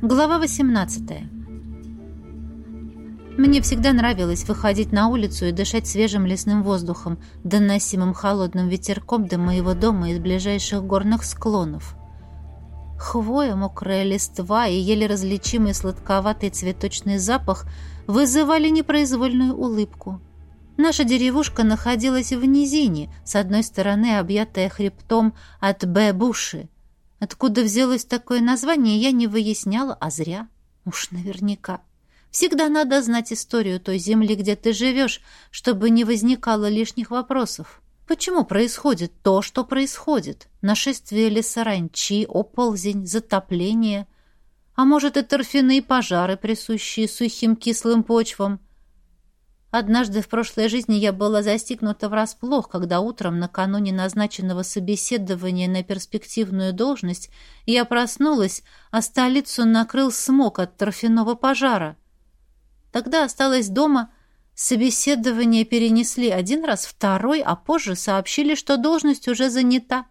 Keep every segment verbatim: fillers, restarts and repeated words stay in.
Глава восемнадцатая. Мне всегда нравилось выходить на улицу и дышать свежим лесным воздухом, доносимым холодным ветерком до моего дома из ближайших горных склонов. Хвоя, мокрая листва и еле различимый сладковатый цветочный запах вызывали непроизвольную улыбку. Наша деревушка находилась в низине, с одной стороны объятая хребтом от Бэ-Буши. Откуда взялось такое название, я не выясняла, а зря. Уж наверняка. Всегда надо знать историю той земли, где ты живешь, чтобы не возникало лишних вопросов. Почему происходит то, что происходит? Нашествие лесоранчи, оползень, затопление. А может, и торфяные пожары, присущие сухим кислым почвам. Однажды в прошлой жизни я была застигнута врасплох, когда утром, накануне назначенного собеседования на перспективную должность, я проснулась, а столицу накрыл смог от торфяного пожара. Тогда осталась дома, собеседование перенесли один раз, второй, а позже сообщили, что должность уже занята.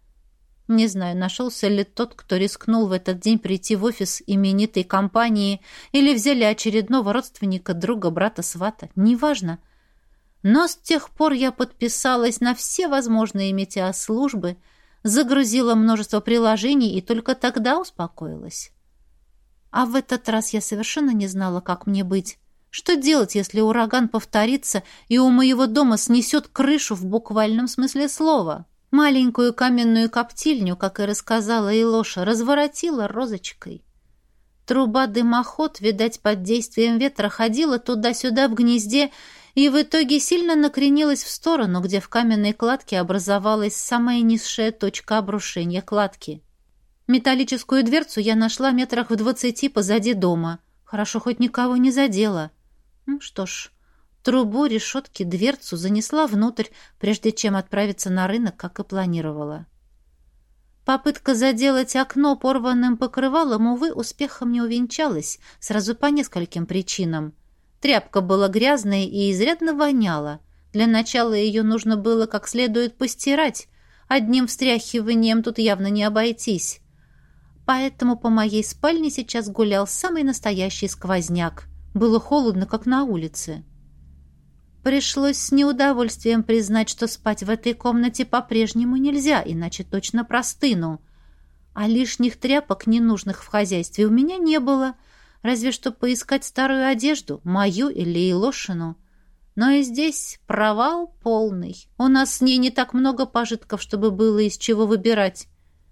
Не знаю, нашелся ли тот, кто рискнул в этот день прийти в офис именитой компании, или взяли очередного родственника, друга, брата, свата. Неважно. Но с тех пор я подписалась на все возможные метеослужбы, загрузила множество приложений и только тогда успокоилась. А в этот раз я совершенно не знала, как мне быть. Что делать, если ураган повторится и у моего дома снесет крышу в буквальном смысле слова? Маленькую каменную коптильню, как и рассказала Илоша, разворотила розочкой. Труба-дымоход, видать, под действием ветра ходила туда-сюда в гнезде и в итоге сильно накренилась в сторону, где в каменной кладке образовалась самая низшая точка обрушения кладки. Металлическую дверцу я нашла метрах в двадцати позади дома. Хорошо, хоть никого не задела. Ну что ж, трубу, решетки, дверцу занесла внутрь, прежде чем отправиться на рынок, как и планировала. Попытка заделать окно порванным покрывалом, увы, успехом не увенчалась, сразу по нескольким причинам. Тряпка была грязной и изрядно воняла. Для начала ее нужно было как следует постирать. Одним встряхиванием тут явно не обойтись. Поэтому по моей спальне сейчас гулял самый настоящий сквозняк. Было холодно, как на улице. Пришлось с неудовольствием признать, что спать в этой комнате по-прежнему нельзя, иначе точно простыну. А лишних тряпок, ненужных в хозяйстве, у меня не было, разве что поискать старую одежду, мою или Илошину. Но и здесь провал полный. У нас с ней не так много пожитков, чтобы было из чего выбирать.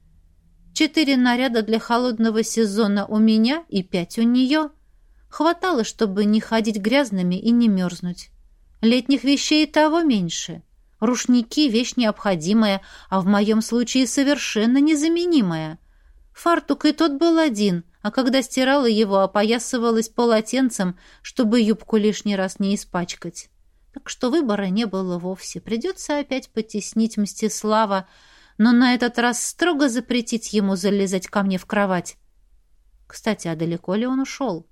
Четыре наряда для холодного сезона у меня и пять у нее. Хватало, чтобы не ходить грязными и не мерзнуть. Летних вещей и того меньше. Рушники — вещь необходимая, а в моем случае совершенно незаменимая. Фартук и тот был один, а когда стирала его, опоясывалась полотенцем, чтобы юбку лишний раз не испачкать. Так что выбора не было вовсе. Придется опять потеснить Мстислава, но на этот раз строго запретить ему залезать ко мне в кровать. Кстати, а далеко ли он ушел?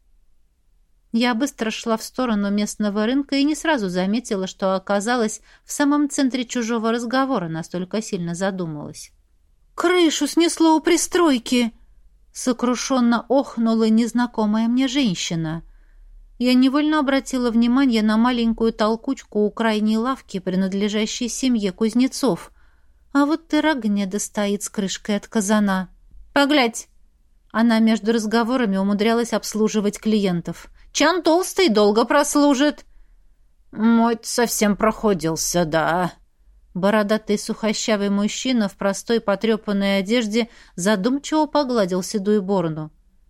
Я быстро шла в сторону местного рынка и не сразу заметила, что оказалась в самом центре чужого разговора, настолько сильно задумалась. «Крышу снесло у пристройки!» — сокрушенно охнула незнакомая мне женщина. Я невольно обратила внимание на маленькую толкучку у крайней лавки, принадлежащей семье кузнецов. А вот и Рогнеда стоит с крышкой от казана. «Поглядь!» Она между разговорами умудрялась обслуживать клиентов. «Чан толстый долго прослужит!» «Мой-то совсем проходился, да!» Бородатый сухощавый мужчина в простой потрепанной одежде задумчиво погладил седую бороду.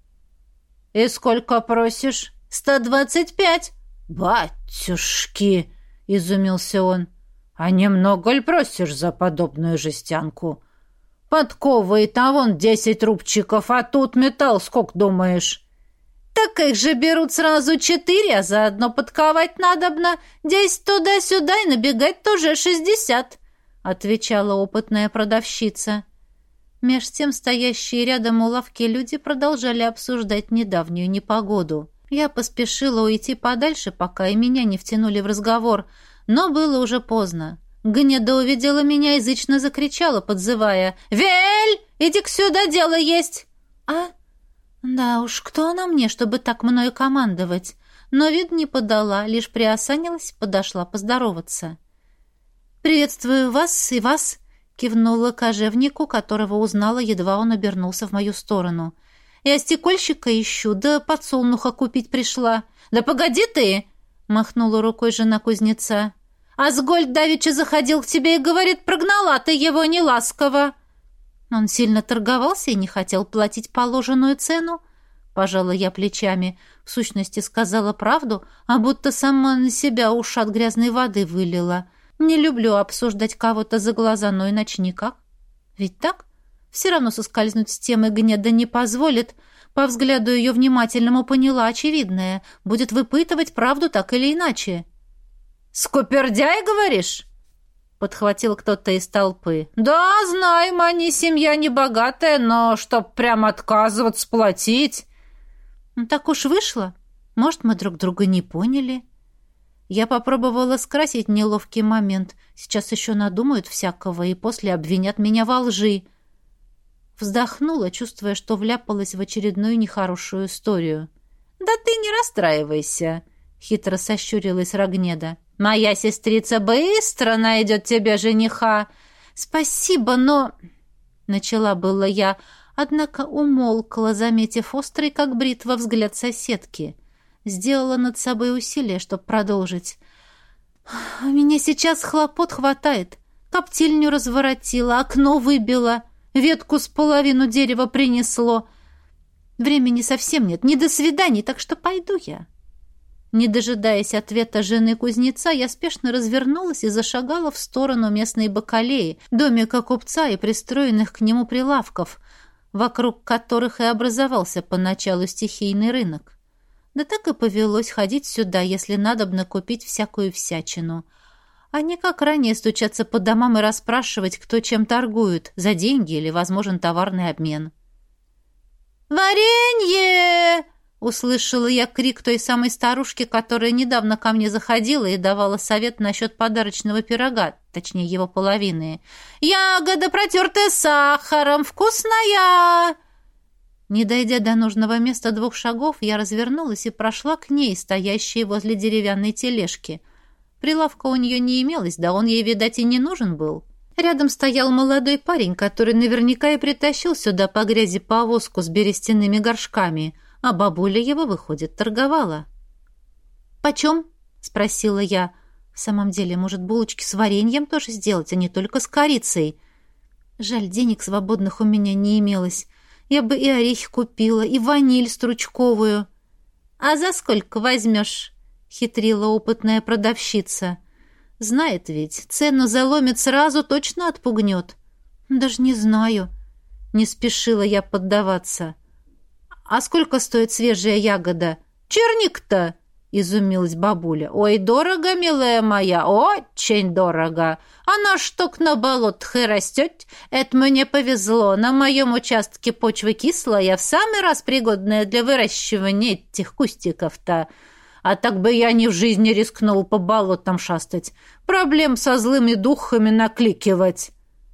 «И сколько просишь?» «Сто двадцать пять!» «Батюшки!» — изумился он. «А немного ли просишь за подобную жестянку? Подковывает-то вон десять рубчиков, а тут металл сколько думаешь?» «Так их же берут сразу четыре, а заодно подковать надобно. Десять туда-сюда и набегать тоже шестьдесят», — отвечала опытная продавщица. Меж тем стоящие рядом у лавки люди продолжали обсуждать недавнюю непогоду. Я поспешила уйти подальше, пока и меня не втянули в разговор, но было уже поздно. Гнеда увидела меня, язычно закричала, подзывая: «Вель, иди-ка сюда, дело есть!» «А?» Да уж, кто она мне, чтобы так мною командовать? Но вид не подала, лишь приосанилась, подошла поздороваться. «Приветствую вас и вас», — кивнула кожевнику, которого узнала, едва он обернулся в мою сторону. «Я стекольщика ищу, да подсолнуха купить пришла». «Да погоди ты!» — махнула рукой жена кузнеца. «Асгольд давеча заходил к тебе и говорит, прогнала ты его неласково». Он сильно торговался и не хотел платить положенную цену. Пожала я плечами. В сущности, сказала правду, а будто сама на себя ушат грязной воды вылила. Не люблю обсуждать кого-то за глаза, но иначе никак. Ведь так? Все равно соскользнуть с темы гнеда не позволит. По взгляду ее внимательному поняла очевидное. Будет выпытывать правду так или иначе. «Скупердяй, говоришь?» Подхватил кто-то из толпы. «Да, знаем, они семья небогатая, но чтоб прям отказываться платить...» Ну, так уж вышло. Может, мы друг друга не поняли. Я попробовала скрасить неловкий момент. Сейчас еще надумают всякого и после обвинят меня во лжи. Вздохнула, чувствуя, что вляпалась в очередную нехорошую историю. «Да ты не расстраивайся», — хитро сощурилась Рогнеда. «Моя сестрица быстро найдет тебе жениха». «Спасибо, но...» — начала было я, однако умолкла, заметив острый, как бритва, взгляд соседки. Сделала над собой усилие, чтобы продолжить. «У меня сейчас хлопот хватает. Коптильню разворотила, окно выбила, ветку с половину дерева принесло. Времени совсем нет, не до свиданий, так что пойду я». Не дожидаясь ответа жены кузнеца, я спешно развернулась и зашагала в сторону местной бакалеи, домика купца и пристроенных к нему прилавков, вокруг которых и образовался поначалу стихийный рынок. Да так и повелось ходить сюда, если надобно купить всякую всячину. А не как ранее стучаться по домам и расспрашивать, кто чем торгует, за деньги или возможен товарный обмен. «Варенье!» — услышала я крик той самой старушки, которая недавно ко мне заходила и давала совет насчет подарочного пирога, точнее его половины. «Ягода, протертая сахаром, вкусная!» Не дойдя до нужного места двух шагов, я развернулась и прошла к ней, стоящей возле деревянной тележки. Прилавка у нее не имелось, да он ей, видать, и не нужен был. Рядом стоял молодой парень, который наверняка и притащил сюда по грязи повозку с берестяными горшками, а бабуля его, выходит, торговала. «Почем?» — спросила я. «В самом деле, может, булочки с вареньем тоже сделать, а не только с корицей?» Жаль, денег свободных у меня не имелось. Я бы и орехи купила, и ваниль стручковую. «А за сколько возьмешь?» — хитрила опытная продавщица. «Знает ведь, цену заломит сразу, точно отпугнет». «Даже не знаю». Не спешила я поддаваться. «А сколько стоит свежая ягода?» «Черник-то!» — изумилась бабуля. «Ой, дорого, милая моя, очень дорого. Она штук на болотах и растет. Это мне повезло. На моем участке почва кислая, в самый раз пригодная для выращивания этих кустиков-то. А так бы я ни в жизни рискнул по болотам шастать. Проблем со злыми духами накликивать».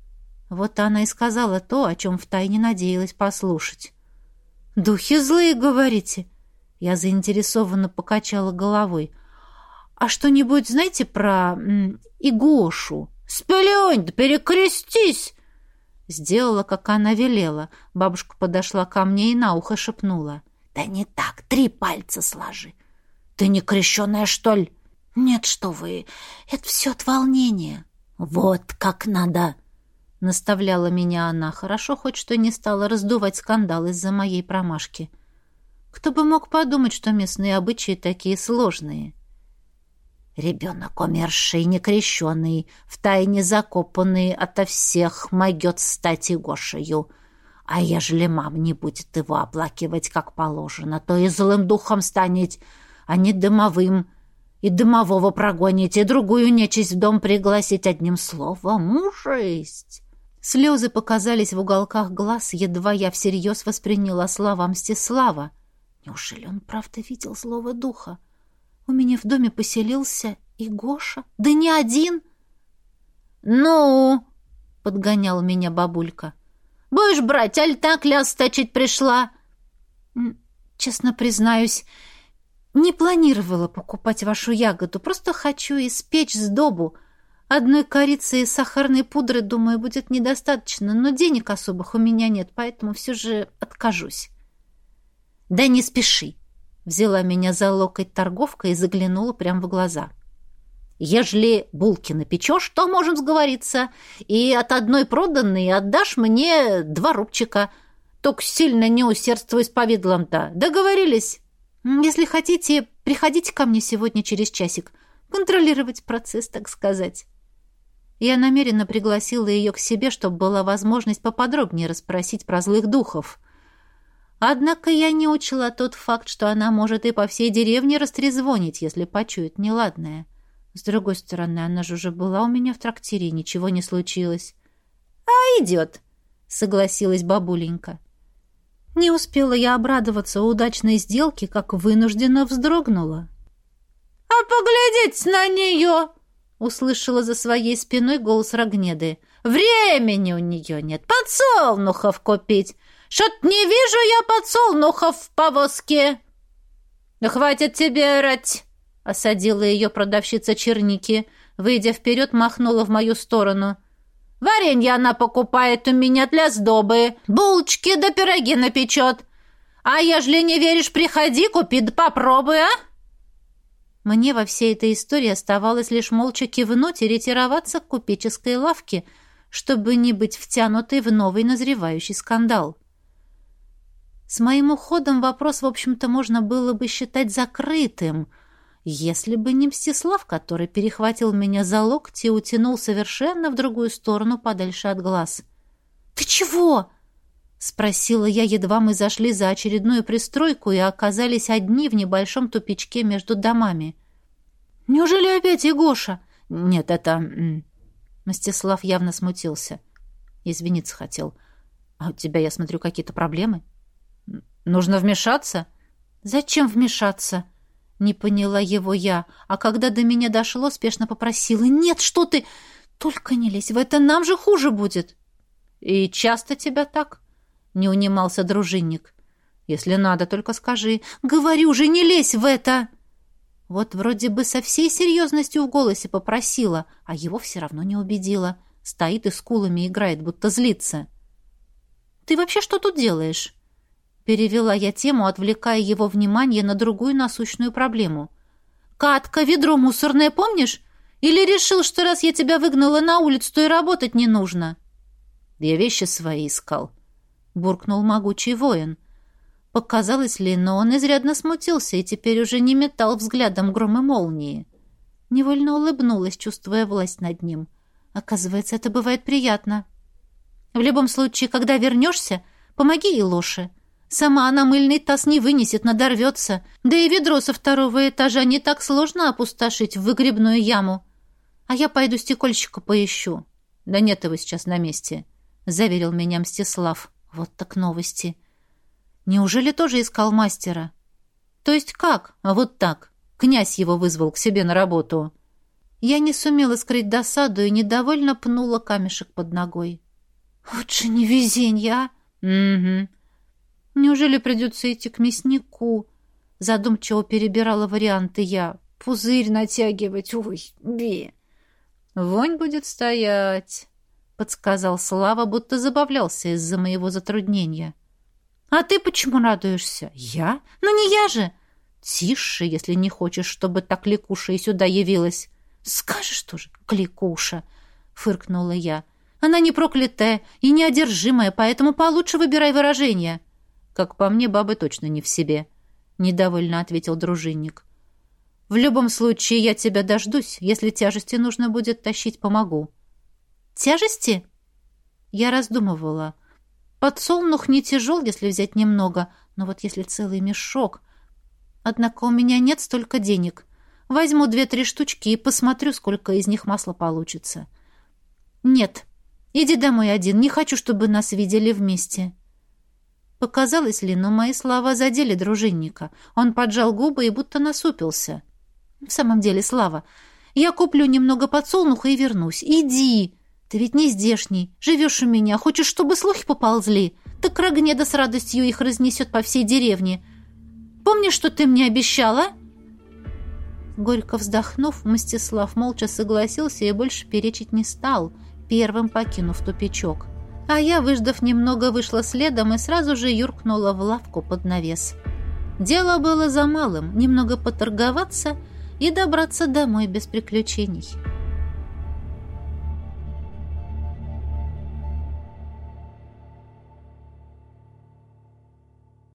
Вот она и сказала то, о чем втайне надеялась послушать. «Духи злые, говорите?» Я заинтересованно покачала головой. «А что-нибудь знаете про м, Игошу?» «Сплюнь, да перекрестись!» Сделала, как она велела. Бабушка подошла ко мне и на ухо шепнула. «Да не так, три пальца сложи. Ты не крещеная, что ли?» «Нет, что вы, это все от волнения». «Вот как надо!» Наставляла меня она. Хорошо хоть что не стала раздувать скандал из-за моей промашки. Кто бы мог подумать, что местные обычаи такие сложные. «Ребенок умерший, некрещенный, втайне закопанный, ото всех могет стать Игошею. А ежели мам не будет его оплакивать как положено, то и злым духом станет, а не дымовым, и дымового прогонить, и другую нечисть в дом пригласить, одним словом, ужасть». Слезы показались в уголках глаз, едва я всерьез восприняла слова Мстислава. Неужели он правда видел злого духа? У меня в доме поселился и Гоша. Да не один. «Ну?» — подгонял меня бабулька. «Будешь брать, аль так ляс точить пришла?» Честно признаюсь, не планировала покупать вашу ягоду, просто хочу испечь сдобу. Одной корицы и сахарной пудры, думаю, будет недостаточно, но денег особых у меня нет, поэтому все же откажусь. Да не спеши, взяла меня за локоть торговка и заглянула прямо в глаза. Ежели булки напечешь, то можем сговориться, и от одной проданной отдашь мне два рубчика. Только сильно не усердствуй с повидлом-то. Договорились? Если хотите, приходите ко мне сегодня через часик. Контролировать процесс, так сказать. Я намеренно пригласила ее к себе, чтобы была возможность поподробнее расспросить про злых духов. Однако я не учла тот факт, что она может и по всей деревне растрезвонить, если почует неладное. С другой стороны, она же уже была у меня в трактире, и ничего не случилось. — А идет, — согласилась бабуленька. Не успела я обрадоваться удачной сделке, как вынужденно вздрогнула. — А поглядеть на нее! — услышала за своей спиной голос Рогнеды. — Времени у нее нет подсолнухов купить. Что-то не вижу я подсолнухов в повозке. — Да хватит тебе орать! — осадила ее продавщица черники. Выйдя вперед, махнула в мою сторону. — Варенье она покупает у меня для сдобы. Булочки да пироги напечет. А ежели не веришь, приходи, купи да попробуй, а? Мне во всей этой истории оставалось лишь молча кивнуть и ретироваться к купеческой лавке, чтобы не быть втянутой в новый назревающий скандал. С моим уходом вопрос, в общем-то, можно было бы считать закрытым, если бы не Мстислав, который перехватил меня за локти и утянул совершенно в другую сторону, подальше от глаз. «Ты чего?» — спросила я, едва мы зашли за очередную пристройку и оказались одни в небольшом тупичке между домами. «Неужели опять Егоша?» «Нет, это...» Мстислав явно смутился. Извиниться хотел. «А у тебя, я смотрю, какие-то проблемы? Нужно вмешаться?» «Зачем вмешаться?» Не поняла его я, а когда до меня дошло, спешно попросила. «Нет, что ты! Только не лезь в это, нам же хуже будет!» «И часто тебя так?» — не унимался дружинник. «Если надо, только скажи. Говорю же, не лезь в это!» Вот вроде бы со всей серьезностью в голосе попросила, а его все равно не убедила. Стоит и скулами играет, будто злится. «Ты вообще что тут делаешь?» Перевела я тему, отвлекая его внимание на другую насущную проблему. «Катка, ведро мусорное, помнишь? Или решил, что раз я тебя выгнала на улицу, то и работать не нужно?» «Я вещи свои искал», — буркнул могучий воин. Показалось ли, но он изрядно смутился и теперь уже не метал взглядом гром и молнии. Невольно улыбнулась, чувствуя власть над ним. Оказывается, это бывает приятно. «В любом случае, когда вернешься, помоги Илоше. Сама она мыльный таз не вынесет, надорвется. Да и ведро со второго этажа не так сложно опустошить в выгребную яму. А я пойду стекольщика поищу». «Да нет его сейчас на месте», — заверил меня Мстислав. «Вот так новости. Неужели тоже искал мастера?» «То есть как? А вот так. Князь его вызвал к себе на работу». Я не сумела скрыть досаду и недовольно пнула камешек под ногой. «Вот же невезенье, а!» «Угу. Неужели придется идти к мяснику?» Задумчиво перебирала варианты я. «Пузырь натягивать, ой, бе!» «Вонь будет стоять», — подсказал Слава, будто забавлялся из-за моего затруднения. «А ты почему радуешься?» «Я? Ну не я же!» «Тише, если не хочешь, чтобы та кликуша и сюда явилась». «Скажешь тоже, кликуша!» — фыркнула я. «Она не проклятая и неодержимая, поэтому получше выбирай выражение». «Как по мне, бабы точно не в себе», — недовольно ответил дружинник. «В любом случае, я тебя дождусь. Если тяжести нужно будет тащить, помогу». «Тяжести?» Я раздумывала. Подсолнух не тяжел, если взять немного, но вот если целый мешок... Однако у меня нет столько денег. Возьму две-три штучки и посмотрю, сколько из них масла получится. «Нет, иди домой один. Не хочу, чтобы нас видели вместе». Показалось ли, но мои слова задели дружинника. Он поджал губы и будто насупился. «В самом деле, Слава, я куплю немного подсолнуха и вернусь. Иди! Ты ведь не здешний. Живешь у меня. Хочешь, чтобы слухи поползли? так Рогнеда с радостью их разнесет по всей деревне. Помнишь, что ты мне обещала?» Горько вздохнув, Мстислав молча согласился и больше перечить не стал, первым покинув тупичок. А я, выждав немного, вышла следом и сразу же юркнула в лавку под навес. Дело было за малым — немного поторговаться и добраться домой без приключений.